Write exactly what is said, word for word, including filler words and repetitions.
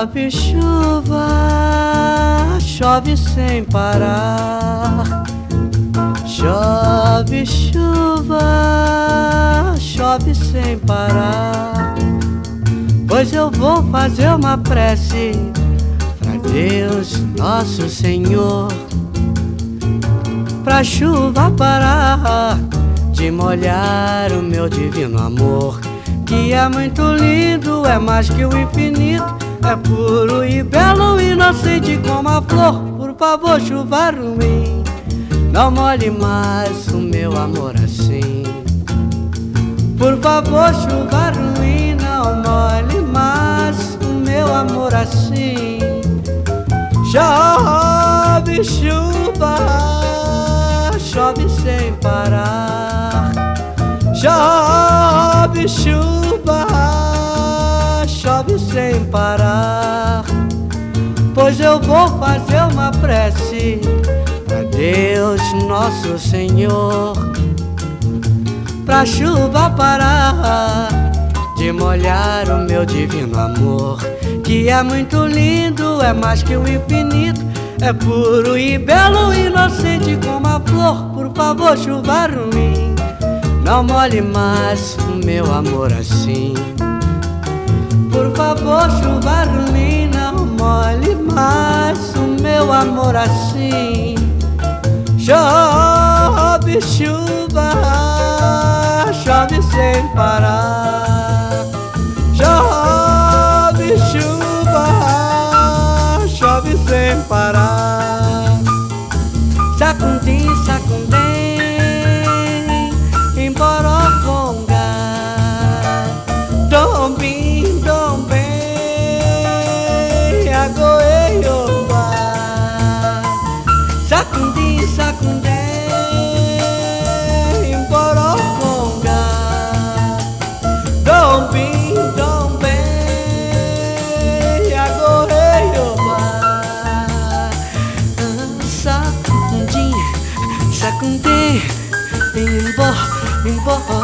Chove chuva, chove sem parar. Chove chuva, chove sem parar. Pois eu vou fazer uma prece pra Deus Nosso Senhor, pra chuva parar de molhar o meu divino amor, que é muito lindo, é mais que o infinito, é puro e belo, inocente como a flor. Por favor, chuva ruim, não molhe mais o meu amor assim. Por favor, chuva ruim, não molhe mais o meu amor assim. Chove chuva, chove sem parar. Chove chuva, chove sem parar. Pois eu vou fazer uma prece pra Deus Nosso Senhor, pra chuva parar de molhar o meu divino amor, que é muito lindo, é mais que o infinito, é puro e belo, inocente como a flor. Por favor, chuva ruim, não molhe mais o meu amor assim. Por favor, chuva ruim, não molhe mais o meu amor assim. Chove chuva, chove sem parar. Chove chuva, chove sem parar. Sacundim, sacundem, emboroconga, dombim, dombem, agoeiomba. Sacundim, sacundem, emboroconga, dombim, dombem, agoeiomba. Sacundim, sacundem, embor, embor.